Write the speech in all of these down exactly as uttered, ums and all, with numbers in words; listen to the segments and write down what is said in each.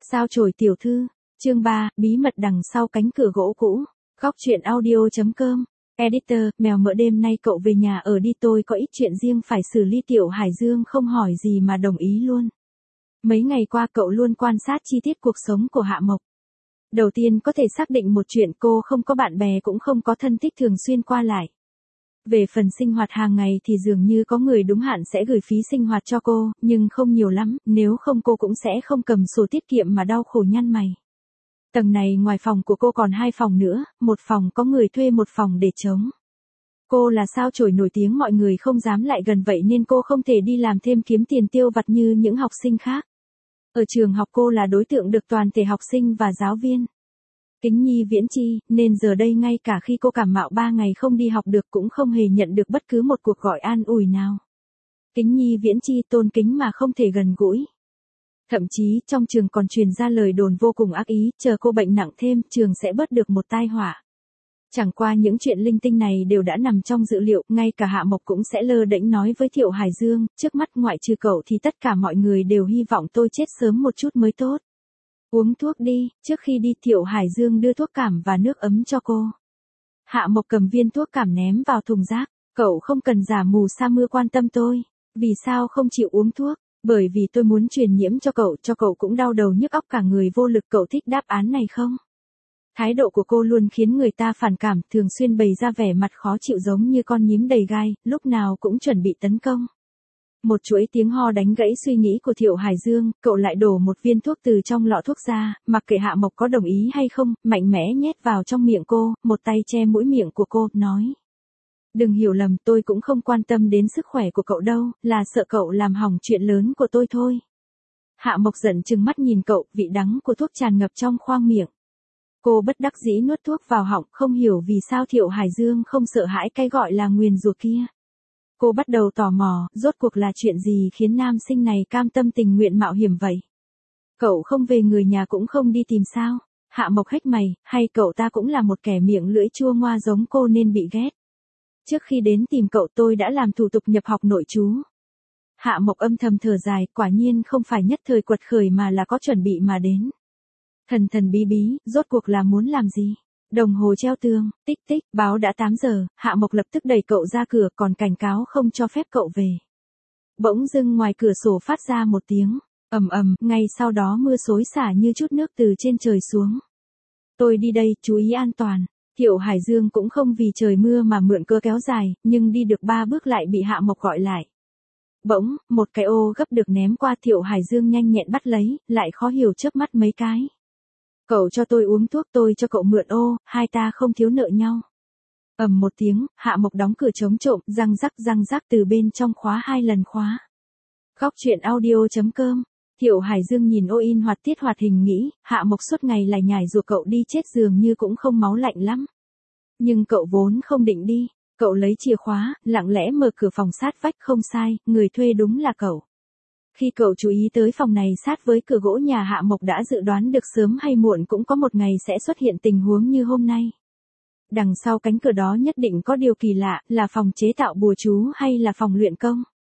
Sao chổi tiểu thư, chương ba, bí mật đằng sau cánh cửa gỗ cũ. Góc truyện audio.com. Editor, mèo mỡ đêm nay cậu về nhà ở đi, tôi có ít chuyện riêng phải xử lý. Tiểu Hải Dương không hỏi gì mà đồng ý luôn. Mấy ngày qua cậu luôn quan sát chi tiết cuộc sống của Hạ Mộc. Đầu tiên có thể xác định một chuyện, cô không có bạn bè cũng không có thân thích thường xuyên qua lại. Về phần sinh hoạt hàng ngày thì dường như có người đúng hạn sẽ gửi phí sinh hoạt cho cô, nhưng không nhiều lắm, nếu không cô cũng sẽ không cầm sổ tiết kiệm mà đau khổ nhăn mày. Tầng này ngoài phòng của cô còn hai phòng nữa, một phòng có người thuê, một phòng để trống. Cô là sao chổi nổi tiếng, mọi người không dám lại gần, vậy nên cô không thể đi làm thêm kiếm tiền tiêu vặt như những học sinh khác. Ở trường học cô là đối tượng được toàn thể học sinh và giáo viên kính nhi viễn chi, nên giờ đây ngay cả khi cô cảm mạo ba ngày không đi học được cũng không hề nhận được bất cứ một cuộc gọi an ủi nào. Kính nhi viễn chi tôn kính mà không thể gần gũi. Thậm chí trong trường còn truyền ra lời đồn vô cùng ác ý, chờ cô bệnh nặng thêm, trường sẽ bớt được một tai họa. Chẳng qua những chuyện linh tinh này đều đã nằm trong dự liệu, ngay cả Hạ Mộc cũng sẽ lơ đễnh nói với Thiệu Hải Dương, trước mắt ngoại trừ cậu thì tất cả mọi người đều hy vọng tôi chết sớm một chút mới tốt. Uống thuốc đi, trước khi đi Thiệu Hải Dương đưa thuốc cảm và nước ấm cho cô. Hạ Mộc cầm viên thuốc cảm ném vào thùng rác, cậu không cần giả mù sa mưa quan tâm tôi. Vì sao không chịu uống thuốc? Bởi vì tôi muốn truyền nhiễm cho cậu, cho cậu cũng đau đầu nhức óc cả người vô lực. Cậu thích đáp án này không? Thái độ của cô luôn khiến người ta phản cảm, thường xuyên bày ra vẻ mặt khó chịu giống như con nhím đầy gai, lúc nào cũng chuẩn bị tấn công. Một chuỗi tiếng ho đánh gãy suy nghĩ của Thiệu Hải Dương, cậu lại đổ một viên thuốc từ trong lọ thuốc ra, mặc kệ Hạ Mộc có đồng ý hay không, mạnh mẽ nhét vào trong miệng cô, một tay che mũi miệng của cô, nói. Đừng hiểu lầm, tôi cũng không quan tâm đến sức khỏe của cậu đâu, là sợ cậu làm hỏng chuyện lớn của tôi thôi. Hạ Mộc giận chừng mắt nhìn cậu, vị đắng của thuốc tràn ngập trong khoang miệng. Cô bất đắc dĩ nuốt thuốc vào họng, không hiểu vì sao Thiệu Hải Dương không sợ hãi cái gọi là nguyền rủa kia. Cô bắt đầu tò mò, rốt cuộc là chuyện gì khiến nam sinh này cam tâm tình nguyện mạo hiểm vậy? Cậu không về người nhà cũng không đi tìm sao? Hạ Mộc hếch mày, hay cậu ta cũng là một kẻ miệng lưỡi chua ngoa giống cô nên bị ghét? Trước khi đến tìm cậu tôi đã làm thủ tục nhập học nội trú. Hạ Mộc âm thầm thở dài, quả nhiên không phải nhất thời quật khởi mà là có chuẩn bị mà đến. Thần thần bí bí, rốt cuộc là muốn làm gì? Đồng hồ treo tường, tích tích, báo đã tám giờ, Hạ Mộc lập tức đẩy cậu ra cửa, còn cảnh cáo không cho phép cậu về. Bỗng dưng ngoài cửa sổ phát ra một tiếng ầm ầm, ngay sau đó mưa xối xả như chút nước từ trên trời xuống. Tôi đi đây, chú ý an toàn. Thiệu Hải Dương cũng không vì trời mưa mà mượn cớ kéo dài, nhưng đi được ba bước lại bị Hạ Mộc gọi lại. Bỗng, một cái ô gấp được ném qua, Thiệu Hải Dương nhanh nhẹn bắt lấy, lại khó hiểu chớp mắt mấy cái. Cậu cho tôi uống thuốc, tôi cho cậu mượn ô, hai ta không thiếu nợ nhau. Ầm một tiếng, Hạ Mộc đóng cửa chống trộm, răng rắc răng rắc từ bên trong khóa hai lần khóa. Góc truyện audio.com. Thiệu Hải Dương nhìn ô in hoạt tiết hoạt hình nghĩ, Hạ Mộc suốt ngày lải nhải rủa cậu đi chết dường như cũng không máu lạnh lắm. Nhưng cậu vốn không định đi, cậu lấy chìa khóa, lặng lẽ mở cửa phòng sát vách, không sai, người thuê đúng là cậu. Khi cậu chú ý tới phòng này sát với cửa gỗ nhà Hạ Mộc đã dự đoán được sớm hay muộn cũng có một ngày sẽ xuất hiện tình huống như hôm nay. Đằng sau cánh cửa đó nhất định có điều kỳ lạ, là phòng chế tạo bùa chú hay là phòng luyện công?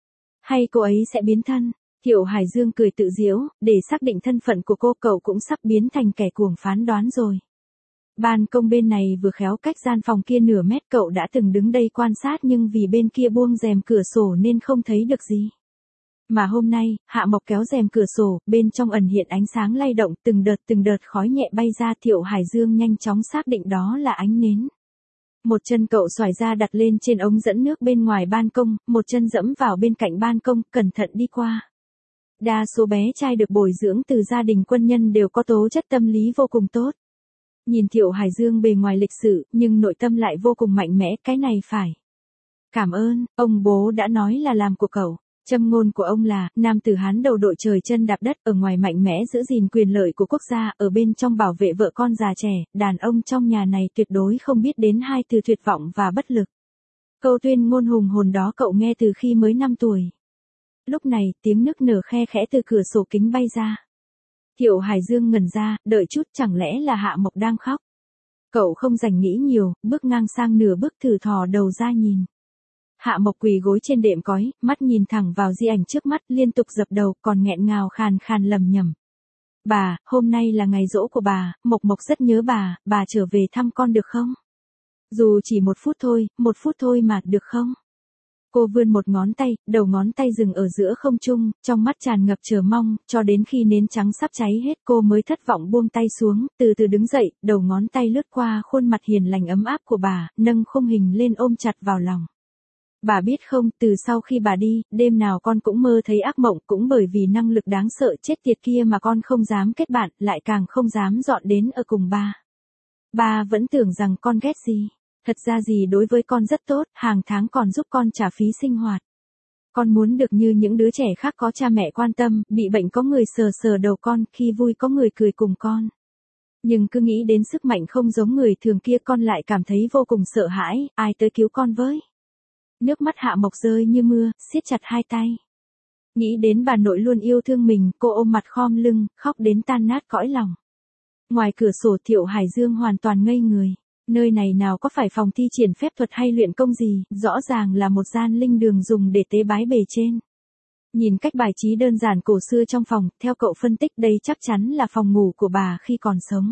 Hay cô ấy sẽ biến thân? Thiệu Hải Dương cười tự giễu, để xác định thân phận của cô, cậu cũng sắp biến thành kẻ cuồng phán đoán rồi. Ban công bên này vừa khéo cách gian phòng kia nửa mét, cậu đã từng đứng đây quan sát nhưng vì bên kia buông rèm cửa sổ nên không thấy được gì. Mà hôm nay, Hạ Mộc kéo rèm cửa sổ, bên trong ẩn hiện ánh sáng lay động, từng đợt từng đợt khói nhẹ bay ra. Thiệu Hải Dương nhanh chóng xác định đó là ánh nến. Một chân cậu xoài ra đặt lên trên ống dẫn nước bên ngoài ban công, một chân dẫm vào bên cạnh ban công, cẩn thận đi qua. Đa số bé trai được bồi dưỡng từ gia đình quân nhân đều có tố chất tâm lý vô cùng tốt. Nhìn Thiệu Hải Dương bề ngoài lịch sự, nhưng nội tâm lại vô cùng mạnh mẽ, cái này phải. Cảm ơn, ông bố đã nói là làm của cậu. Châm ngôn của ông là, nam tử Hán đầu đội trời chân đạp đất, ở ngoài mạnh mẽ giữ gìn quyền lợi của quốc gia, ở bên trong bảo vệ vợ con già trẻ, đàn ông trong nhà này tuyệt đối không biết đến hai từ tuyệt vọng và bất lực. Câu tuyên ngôn hùng hồn đó cậu nghe từ khi mới năm tuổi. Lúc này, tiếng nức nở khe khẽ từ cửa sổ kính bay ra. Thiệu Hải Dương ngẩn ra, đợi chút, chẳng lẽ là Hạ Mộc đang khóc? Cậu không dành nghĩ nhiều, bước ngang sang nửa bước, thử thò đầu ra nhìn. Hạ Mộc quỳ gối trên đệm cói, mắt nhìn thẳng vào di ảnh trước mắt, liên tục dập đầu, còn nghẹn ngào khàn khàn lẩm nhẩm. Bà, hôm nay là ngày giỗ của bà, Mộc Mộc rất nhớ bà, bà trở về thăm con được không? Dù chỉ một phút thôi, một phút thôi mà, được không? Cô vươn một ngón tay, đầu ngón tay dừng ở giữa không trung, trong mắt tràn ngập chờ mong, cho đến khi nến trắng sắp cháy hết cô mới thất vọng buông tay xuống, từ từ đứng dậy, đầu ngón tay lướt qua khuôn mặt hiền lành ấm áp của bà, nâng khung hình lên ôm chặt vào lòng. Bà biết không, từ sau khi bà đi, đêm nào con cũng mơ thấy ác mộng, cũng bởi vì năng lực đáng sợ chết tiệt kia mà con không dám kết bạn, lại càng không dám dọn đến ở cùng ba. Ba vẫn tưởng rằng con ghét gì. Thật ra gì đối với con rất tốt, hàng tháng còn giúp con trả phí sinh hoạt. Con muốn được như những đứa trẻ khác có cha mẹ quan tâm, bị bệnh có người sờ sờ đầu con, khi vui có người cười cùng con. Nhưng cứ nghĩ đến sức mạnh không giống người thường kia con lại cảm thấy vô cùng sợ hãi, ai tới cứu con với. Nước mắt Hạ Mộc rơi như mưa, siết chặt hai tay. Nghĩ đến bà nội luôn yêu thương mình, cô ôm mặt khom lưng, khóc đến tan nát cõi lòng. Ngoài cửa sổ Thiệu Hải Dương hoàn toàn ngây người. Nơi này nào có phải phòng thi triển phép thuật hay luyện công gì, rõ ràng là một gian linh đường dùng để tế bái bề trên. Nhìn cách bài trí đơn giản cổ xưa trong phòng, theo cậu phân tích đây chắc chắn là phòng ngủ của bà khi còn sống.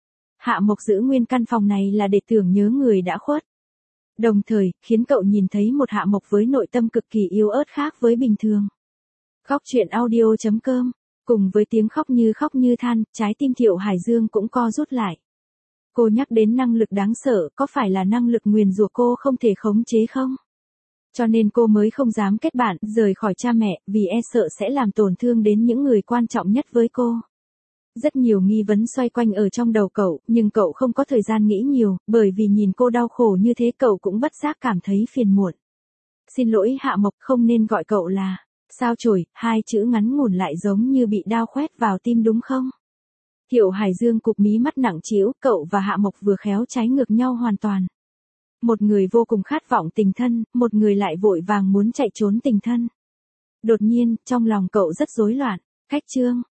Hạ Mộc giữ nguyên căn phòng này là để tưởng nhớ người đã khuất. Đồng thời, khiến cậu nhìn thấy một Hạ Mộc với nội tâm cực kỳ yếu ớt khác với bình thường. Khóc chuyện audio chấm com. Cùng với tiếng khóc như khóc như than, trái tim Thiệu Hải Dương cũng co rút lại. Cô nhắc đến năng lực đáng sợ, có phải là năng lực nguyền rủa cô không thể khống chế không? Cho nên cô mới không dám kết bạn, rời khỏi cha mẹ, vì e sợ sẽ làm tổn thương đến những người quan trọng nhất với cô. Rất nhiều nghi vấn xoay quanh ở trong đầu cậu, nhưng cậu không có thời gian nghĩ nhiều, bởi vì nhìn cô đau khổ như thế cậu cũng bất giác cảm thấy phiền muộn. Xin lỗi Hạ Mộc, không nên gọi cậu là sao chổi, hai chữ ngắn ngủn lại giống như bị đao khoét vào tim đúng không? Thiệu Hải Dương cụp mí mắt nặng trĩu, cậu và Hạ Mộc vừa khéo trái ngược nhau hoàn toàn. Một người vô cùng khát vọng tình thân, một người lại vội vàng muốn chạy trốn tình thân. Đột nhiên, trong lòng cậu rất rối loạn. Cách chương